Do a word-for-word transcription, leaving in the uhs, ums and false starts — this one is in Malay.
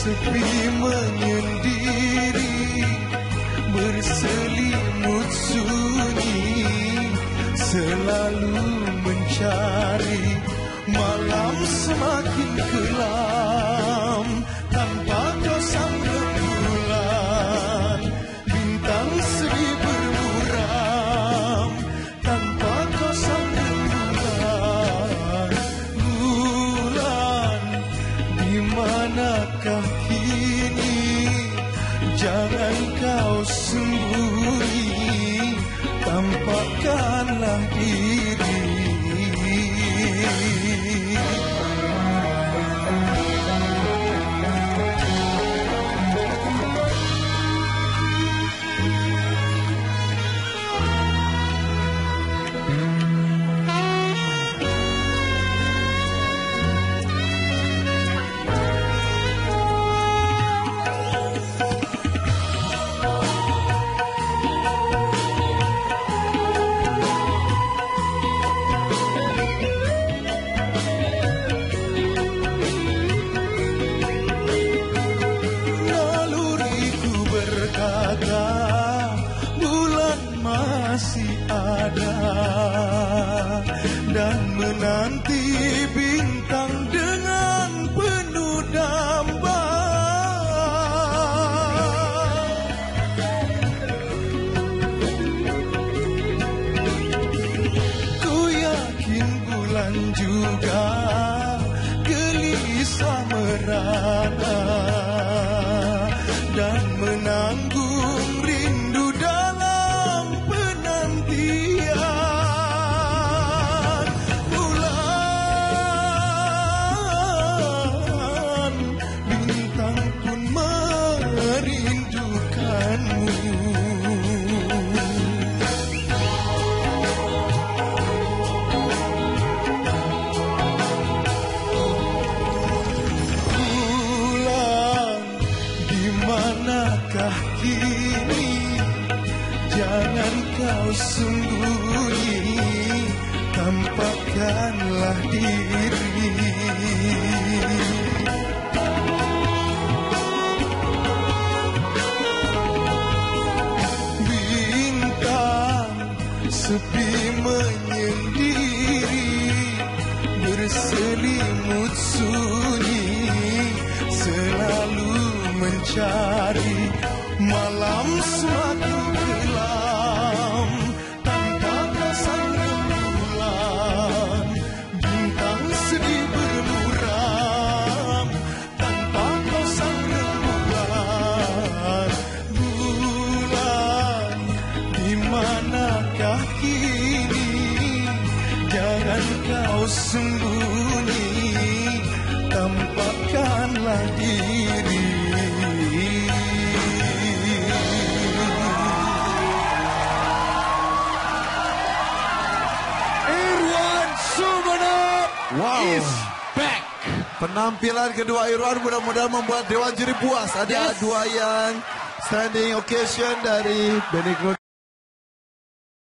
sepi menyendiri, berselimut sunyi, selalu mencari. Malam semakin kelam tanpa kau sang rembulan, bintang sedih bermuram tanpa kau sang rembulan. Bulan, di manakah kini? Jangan kau sembunyi, tampakkanlah diri. Bulan masih ada dan menanti bintang dengan penuh damba. Ku yakin bulan juga gelisah merana dan menanggung rindu dalam penantian. Bulan, bintang pun merindukanmu. Manakah kini? Jangan kau sembunyi, tampakkanlah diri. Bintang sepi menyendiri, berselimut sunyi, selalu mencari. Malam semakin kelam tanpa pasang rembulan, bintang sedih bermuram tanpa pasang rembulan. Bulan, di manakah kini? Jangan kau sembunyi, tampakkanlah diri. Wow. Is back. Penampilan kedua Irwan mudah-mudahan membuat Dewan Juri puas. Ada Yes. dua yang standing occasion dari Benny Cruz.